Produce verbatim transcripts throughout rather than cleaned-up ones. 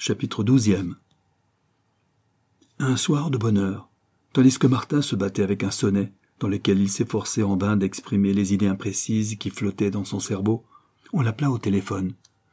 Chapitre douzième. Un soir de bonne heure, tandis que Martin se battait avec un sonnet, dans lequel il s'efforçait en vain d'exprimer les idées imprécises qui flottaient dans son cerveau, on l'appela au téléphone.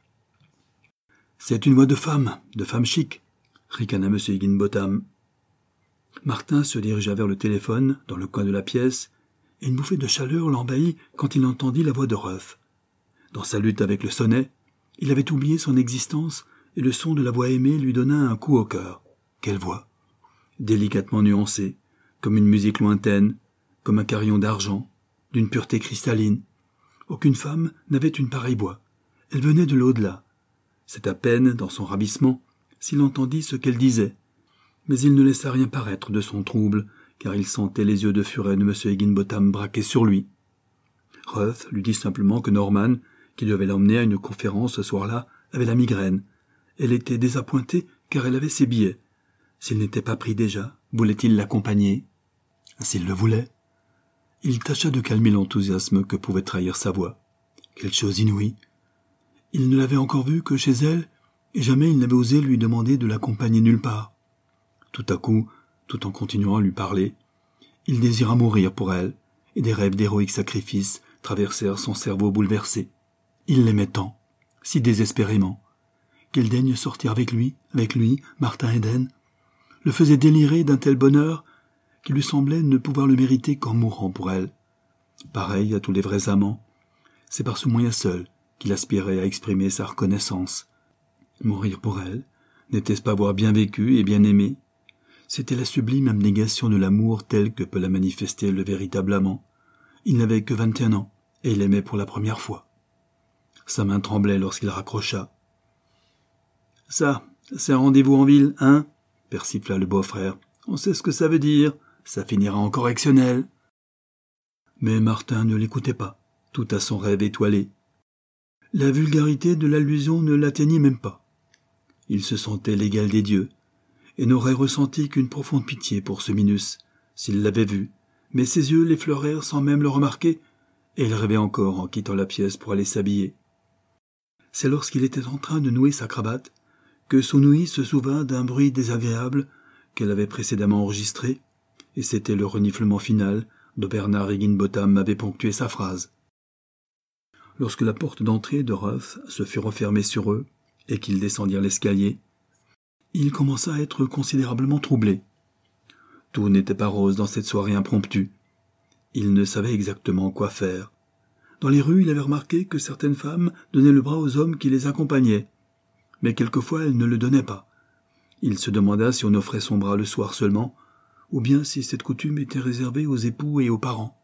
« C'est une voix de femme, de femme chic », ricana M. Higginbotham. Martin se dirigea vers le téléphone, dans le coin de la pièce, et une bouffée de chaleur l'envahit quand il entendit la voix de Ruth. Dans sa lutte avec le sonnet, il avait oublié son existence et le son de la voix aimée lui donna un coup au cœur. Quelle voix! Délicatement nuancée, comme une musique lointaine, comme un carillon d'argent, d'une pureté cristalline. Aucune femme n'avait une pareille voix. Elle venait de l'au-delà. C'est à peine, dans son ravissement, s'il entendit ce qu'elle disait. Mais il ne laissa rien paraître de son trouble, car il sentait les yeux de furet de M. Higginbotham braqués sur lui. Ruth lui dit simplement que Norman, qui devait l'emmener à une conférence ce soir-là, avait la migraine. Elle était désappointée car elle avait ses billets. S'il n'était pas pris déjà, voulait-il l'accompagner? S'il le voulait. Il tâcha de calmer l'enthousiasme que pouvait trahir sa voix. Quelle chose inouïe! Il ne l'avait encore vue que chez elle, et jamais il n'avait osé lui demander de l'accompagner nulle part. Tout à coup, tout en continuant à lui parler, il désira mourir pour elle, et des rêves d'héroïques sacrifices traversèrent son cerveau bouleversé. Il l'aimait tant, si désespérément, qu'elle daigne sortir avec lui, avec lui, Martin Eden, le faisait délirer d'un tel bonheur qu'il lui semblait ne pouvoir le mériter qu'en mourant pour elle. Pareil à tous les vrais amants, c'est par ce moyen seul qu'il aspirait à exprimer sa reconnaissance. Mourir pour elle, n'était-ce pas avoir bien vécu et bien aimé? C'était la sublime abnégation de l'amour tel que peut la manifester le véritable amant. Il n'avait que vingt et un ans, et il aimait pour la première fois. Sa main tremblait lorsqu'il raccrocha. « Ça, c'est un rendez-vous en ville, hein ?» persifla le beau-frère. « On sait ce que ça veut dire. Ça finira en correctionnel. » Mais Martin ne l'écoutait pas, tout à son rêve étoilé. La vulgarité de l'allusion ne l'atteignit même pas. Il se sentait l'égal des dieux, et n'aurait ressenti qu'une profonde pitié pour ce Minus, s'il l'avait vu, mais ses yeux l'effleurèrent sans même le remarquer, et il rêvait encore en quittant la pièce pour aller s'habiller. C'est lorsqu'il était en train de nouer sa cravate que son ouïe se souvint d'un bruit désagréable qu'elle avait précédemment enregistré, et c'était le reniflement final dont Bernard Higginbotham avait ponctué sa phrase. Lorsque la porte d'entrée de Ruth se fut refermée sur eux, et qu'ils descendirent l'escalier, il commença à être considérablement troublé. Tout n'était pas rose dans cette soirée impromptue. Il ne savait exactement quoi faire. Dans les rues, il avait remarqué que certaines femmes donnaient le bras aux hommes qui les accompagnaient, mais quelquefois elles ne le donnaient pas. Il se demanda si on offrait son bras le soir seulement, ou bien si cette coutume était réservée aux époux et aux parents.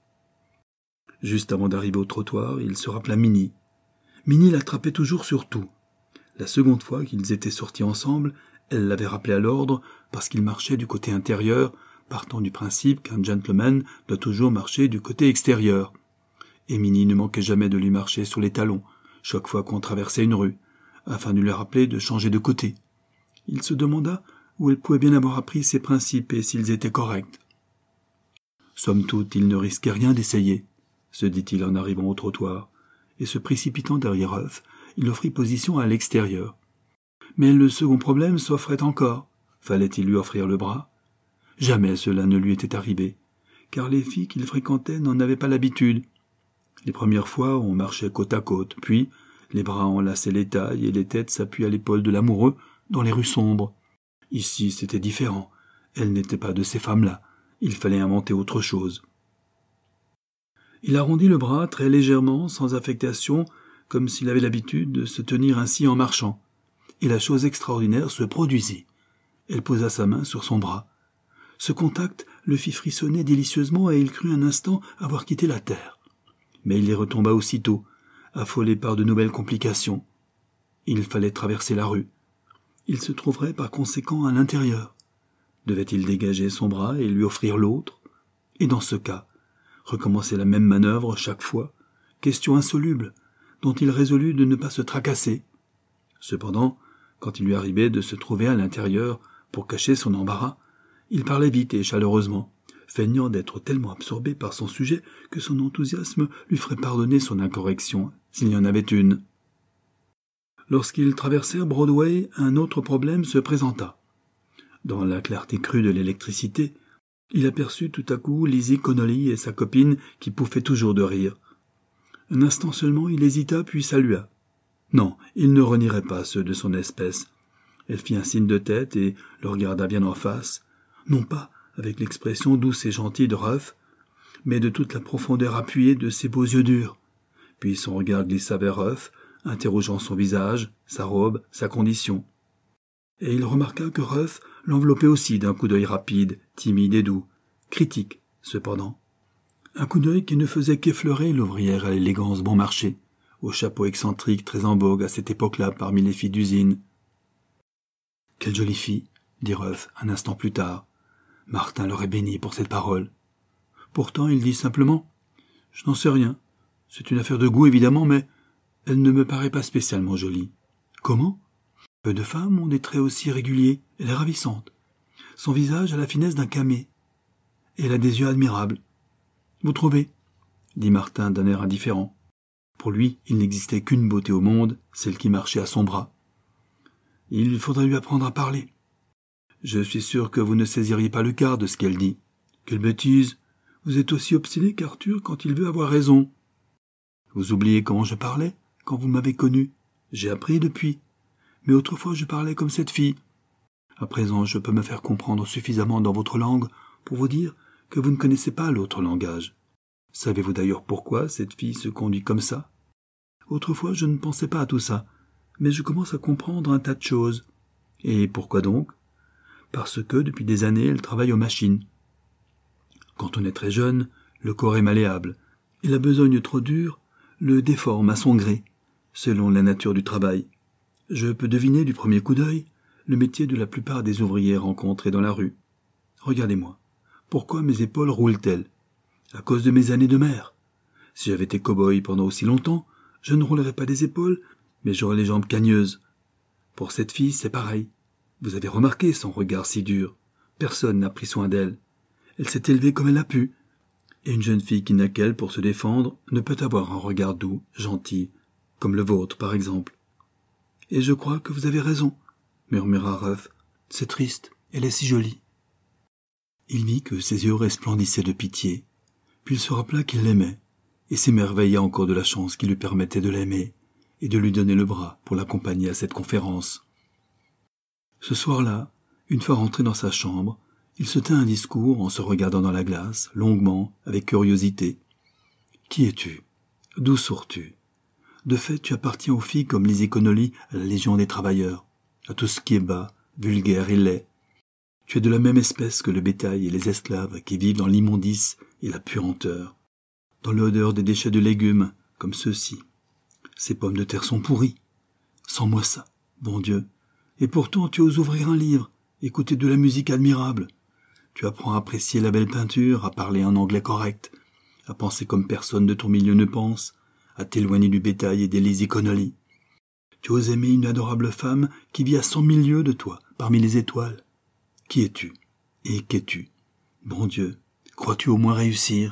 Juste avant d'arriver au trottoir, il se rappela Minnie. Minnie l'attrapait toujours sur tout. La seconde fois qu'ils étaient sortis ensemble, elle l'avait rappelé à l'ordre parce qu'il marchait du côté intérieur, partant du principe qu'un gentleman doit toujours marcher du côté extérieur. Et Minnie ne manquait jamais de lui marcher sur les talons, chaque fois qu'on traversait une rue, afin de lui rappeler de changer de côté. Il se demanda où elle pouvait bien avoir appris ces principes et s'ils étaient corrects. Somme toute, il ne risquait rien d'essayer, se dit-il en arrivant au trottoir, et se précipitant derrière Ruth, il offrit position à l'extérieur. Mais le second problème s'offrait encore. Fallait-il lui offrir le bras? Jamais cela ne lui était arrivé, car les filles qu'il fréquentait n'en avaient pas l'habitude. Les premières fois, on marchait côte à côte, puis les bras enlaçaient les tailles et les têtes s'appuyaient à l'épaule de l'amoureux dans les rues sombres. Ici, c'était différent. Elle n'était pas de ces femmes-là. Il fallait inventer autre chose. Il arrondit le bras très légèrement, sans affectation, comme s'il avait l'habitude de se tenir ainsi en marchant. Et la chose extraordinaire se produisit. Elle posa sa main sur son bras. Ce contact le fit frissonner délicieusement et il crut un instant avoir quitté la terre. Mais il y retomba aussitôt, affolé par de nouvelles complications. Il fallait traverser la rue. Il se trouverait par conséquent à l'intérieur. Devait-il dégager son bras et lui offrir l'autre? Et dans ce cas, recommencer la même manœuvre chaque fois, question insoluble, dont il résolut de ne pas se tracasser. Cependant, quand il lui arrivait de se trouver à l'intérieur pour cacher son embarras, il parlait vite et chaleureusement, feignant d'être tellement absorbé par son sujet que son enthousiasme lui ferait pardonner son incorrection, s'il y en avait une. Lorsqu'ils traversèrent Broadway, un autre problème se présenta. Dans la clarté crue de l'électricité, il aperçut tout à coup Lizzie Connolly et sa copine qui pouffaient toujours de rire. Un instant seulement, il hésita puis salua. Non, il ne renierait pas ceux de son espèce. Elle fit un signe de tête et le regarda bien en face, non pas avec l'expression douce et gentille de Ruff, mais de toute la profondeur appuyée de ses beaux yeux durs. Puis son regard glissa vers Ruff, interrogeant son visage, sa robe, sa condition. Et il remarqua que Ruff l'enveloppait aussi d'un coup d'œil rapide, timide et doux, critique, cependant. Un coup d'œil qui ne faisait qu'effleurer l'ouvrière à l'élégance bon marché, au chapeau excentrique très en vogue à cette époque-là parmi les filles d'usine. « Quelle jolie fille !» dit Ruff un instant plus tard. Martin l'aurait béni pour cette parole. Pourtant, il dit simplement « Je n'en sais rien. C'est une affaire de goût, évidemment, mais elle ne me paraît pas spécialement jolie. »« Comment ? Peu de femmes ont des traits aussi réguliers. Elle est ravissante. Son visage a la finesse d'un camée. Et elle a des yeux admirables. »« Vous trouvez ?» dit Martin d'un air indifférent. Pour lui, il n'existait qu'une beauté au monde, celle qui marchait à son bras. Il faudrait lui apprendre à parler. Je suis sûr que vous ne saisiriez pas le quart de ce qu'elle dit. Quelle bêtise! Vous êtes aussi obstiné qu'Arthur quand il veut avoir raison. Vous oubliez comment je parlais, quand vous m'avez connu. J'ai appris depuis. Mais autrefois je parlais comme cette fille. À présent, je peux me faire comprendre suffisamment dans votre langue pour vous dire que vous ne connaissez pas l'autre langage. Savez-vous d'ailleurs pourquoi cette fille se conduit comme ça? Autrefois, je ne pensais pas à tout ça, mais je commence à comprendre un tas de choses. Et pourquoi donc? Parce que, depuis des années, elle travaille aux machines. Quand on est très jeune, le corps est malléable, et la besogne trop dure le déforme à son gré, selon la nature du travail. Je peux deviner du premier coup d'œil le métier de la plupart des ouvriers rencontrés dans la rue. Regardez-moi. Pourquoi mes épaules roulent-elles? À cause de mes années de mer. Si j'avais été cow-boy pendant aussi longtemps, je ne roulerais pas des épaules, mais j'aurais les jambes cagneuses. Pour cette fille, c'est pareil. Vous avez remarqué son regard si dur. Personne n'a pris soin d'elle. Elle s'est élevée comme elle a pu. Et une jeune fille qui n'a qu'elle pour se défendre ne peut avoir un regard doux, gentil, comme le vôtre par exemple. Et je crois que vous avez raison, murmura Ruff. C'est triste, elle est si jolie. Il vit que ses yeux resplendissaient de pitié, puis il se rappela qu'il l'aimait, et s'émerveilla encore de la chance qui lui permettait de l'aimer, et de lui donner le bras pour l'accompagner à cette conférence. Ce soir-là, une fois rentré dans sa chambre, il se tint un discours en se regardant dans la glace, longuement, avec curiosité. « Qui es-tu? D'où sors-tu? De fait, tu appartiens aux filles comme Lizzie Connolly à la Légion des travailleurs, à tout ce qui est bas, vulgaire et laid. Tu es de la même espèce que le bétail et les esclaves qui vivent dans l'immondice et la puanteur, dans l'odeur des déchets de légumes, comme ceux-ci. Ces pommes de terre sont pourries. Sens-moi ça, bon Dieu. Et pourtant tu oses ouvrir un livre, écouter de la musique admirable. Tu apprends à apprécier la belle peinture, à parler un anglais correct, à penser comme personne de ton milieu ne pense, à t'éloigner du bétail et des Lizzie Connolly. Tu oses aimer une adorable femme qui vit à cent mille lieues de toi, parmi les étoiles. Qui es-tu? Et qu'es-tu? Bon Dieu, crois-tu au moins réussir?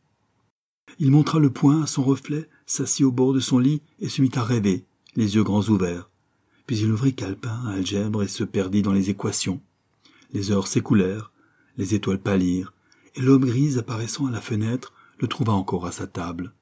Il montra le poing à son reflet, s'assit au bord de son lit et se mit à rêver, les yeux grands ouverts. Puis il ouvrit calepin, algèbre et se perdit dans les équations. Les heures s'écoulèrent, les étoiles pâlirent, et l'aube grise apparaissant à la fenêtre le trouva encore à sa table.